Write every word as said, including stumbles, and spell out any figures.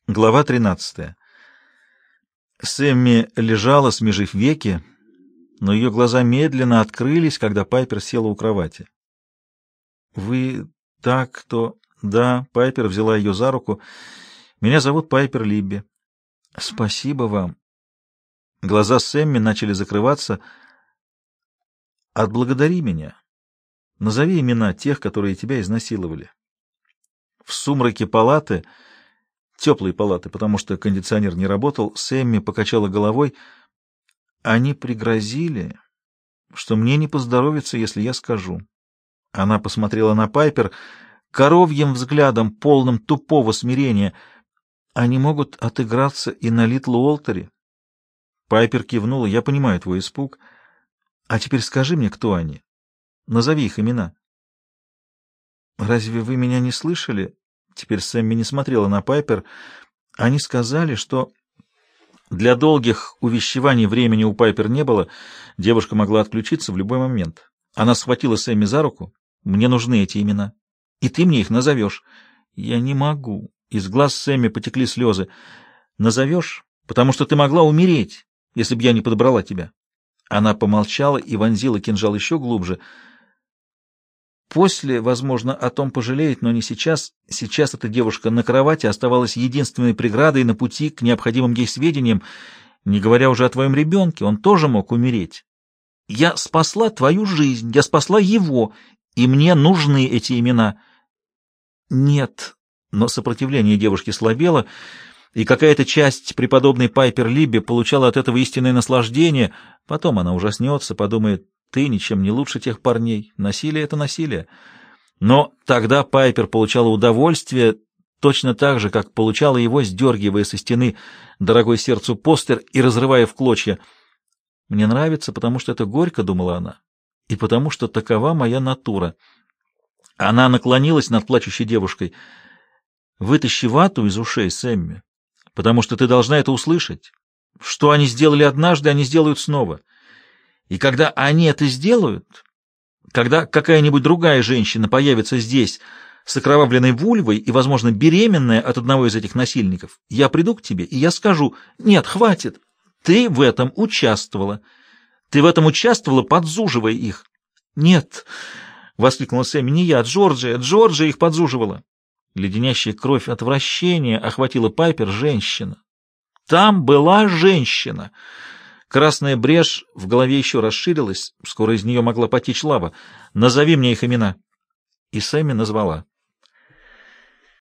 Глава тринадцатая. Сэмми лежала, смежив веки, но ее глаза медленно открылись, когда Пайпер села у кровати. «Вы так, кто...» «Да», — Пайпер взяла ее за руку. «Меня зовут Пайпер Либби». «Спасибо вам». Глаза Сэмми начали закрываться. «Отблагодари меня. Назови имена тех, которые тебя изнасиловали». В сумраке палаты... Теплые палаты, потому что кондиционер не работал, Сэмми покачала головой. Они пригрозили, что мне не поздоровится, если я скажу. Она посмотрела на Пайпер коровьим взглядом, полным тупого смирения. Они могут отыграться и на Литл Уолтере. Пайпер кивнула. Я понимаю твой испуг. А теперь скажи мне, кто они. Назови их имена. Разве вы меня не слышали? Теперь Сэмми не смотрела на Пайпер. Они сказали, что для долгих увещеваний времени у Пайпер не было. Девушка могла отключиться в любой момент. Она схватила Сэмми за руку. «Мне нужны эти имена. И ты мне их назовешь». «Я не могу». Из глаз Сэмми потекли слезы. «Назовешь, потому что ты могла умереть, если бы я не подобрала тебя». Она помолчала и вонзила кинжал еще глубже. После, возможно, о том пожалеет, но не сейчас. Сейчас эта девушка на кровати оставалась единственной преградой на пути к необходимым ей сведениям, не говоря уже о твоем ребенке, он тоже мог умереть. Я спасла твою жизнь, я спасла его, и мне нужны эти имена. Нет, но сопротивление девушки слабело, и какая-то часть преподобной Пайпер Либби получала от этого истинное наслаждение. Потом она ужаснется, подумает: ты ничем не лучше тех парней. Насилие — это насилие. Но тогда Пайпер получала удовольствие точно так же, как получала его, сдергивая со стены дорогой сердцу постер и разрывая в клочья. «Мне нравится, потому что это горько», — думала она, — «и потому что такова моя натура». Она наклонилась над плачущей девушкой. «Вытащи вату из ушей, Сэмми, потому что ты должна это услышать. Что они сделали однажды, они сделают снова». И когда они это сделают, когда какая-нибудь другая женщина появится здесь с окровавленной вульвой и, возможно, беременная от одного из этих насильников, я приду к тебе, и я скажу: «Нет, хватит, ты в этом участвовала. Ты в этом участвовала, подзуживая их». «Нет», — воскликнула Сэмми, — «не я, Джорджия, Джорджия их подзуживала». Леденящая кровь отвращения охватила Пайпер. Женщина. Там была женщина. Красная брешь в голове еще расширилась, скоро из нее могла потечь лава. «Назови мне их имена». И Сэмми назвала.